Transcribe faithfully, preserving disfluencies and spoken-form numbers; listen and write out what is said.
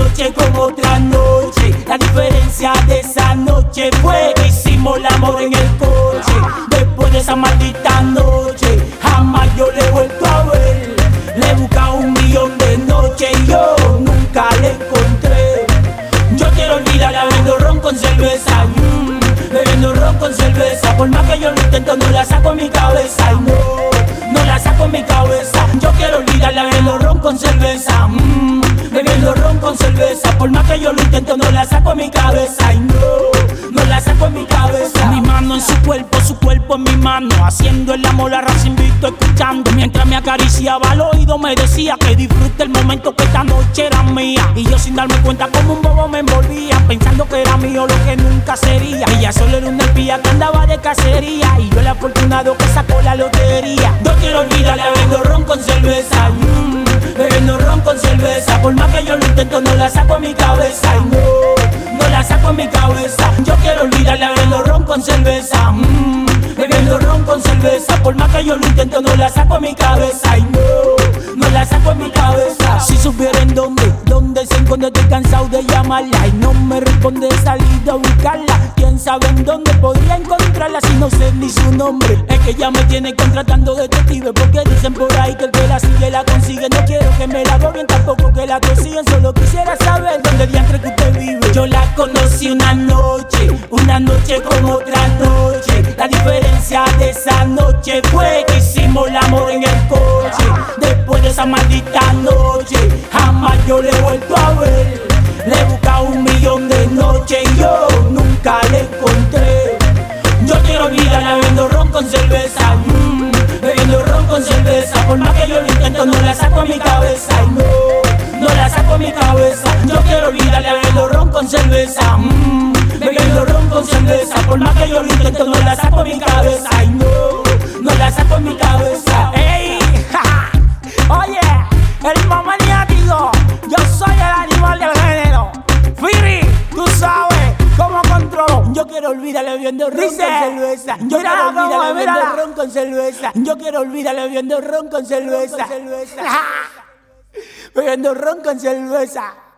noche como otra noche. La diferencia de esa noche fue que hicimos el amor en el coche. Después de esa maldita noche, jamás yo le he vuelto a ver. Le he buscado un millón de noches y yo nunca le encontré. Yo quiero olvidarla bebiendo ron con cerveza, mm, bebiendo ron con cerveza. Por más que yo lo intento, no la saco en mi cabeza. Y no, no la saco en mi cabeza. Yo quiero olvidarla bebiendo ron con cerveza, mm, bebiendo ron con cerveza. Por más que yo lo intento, no la saco en mi cabeza. Y no, no la saco en mi cabeza. Mi mano en su cuerpo, su cuerpo en mi mano, haciendo el amor a ras invicto, escuchando. Mientras me acariciaba al oído me decía que disfrute el momento, que esta noche era mía. Y yo sin darme cuenta como un bobo me envolvía, pensando que era mío lo que nunca sería. Ella solo era una espía que andaba de cacería, y yo el afortunado que sacó la lotería. Yo quiero olvidarla bebiendo ron con cerveza, mm, bebiendo ron con cerveza. Por más que yo lo intento, no la saco en mi cabeza. Y no, no la saco en mi cabeza. Yo quiero olvidarla bebiendo ron con cerveza, mm, bebiendo ron con cerveza. Por más que yo lo intento, no la saco en mi cabeza. Y no, no la saco en mi cabeza. Si supieran dónde, dónde se encuentra, estoy cansado de llamarla y no me responde, he salido a buscarla. Quién sabe en dónde podría encontrarla si no sé ni su nombre. Es que ella me tiene contratando detective, porque dicen por ahí que el que la sigue la consigue. No quiero que me la bien, tampoco que la consigan, solo quisiera saber dónde diantre que usted vive. Yo la conocí una noche, una noche como otra noche. La diferencia de esa noche fue que hicimos el amor en el coche. Después de esa maldita noche, jamás yo le he vuelto a ver. Le he buscado un millón de noches y yo nunca le encontré. Yo quiero olvidarla bebiendo ron con cerveza, mm, bebiendo ron con cerveza. Por más que yo lo intento, no la saco en mi cabeza. Y no, no la saco en mi cabeza. Yo quiero olvidarla bebiendo ron con cerveza, mm, bebiendo ron con cerveza. Por más que yo lo intento, no la saco en mi cabeza. Y no, no la saco en mi cabeza. Ey, ja, oye, el más maniático, yo soy el animal del género. Firi, tú sabes cómo controlo. Yo quiero olvidarle bebiendo ron con cerveza. Yo quiero olvidarle bebiendo ron con cerveza. Yo quiero olvidarle bebiendo ron con cerveza. Bebiendo ron con cerveza.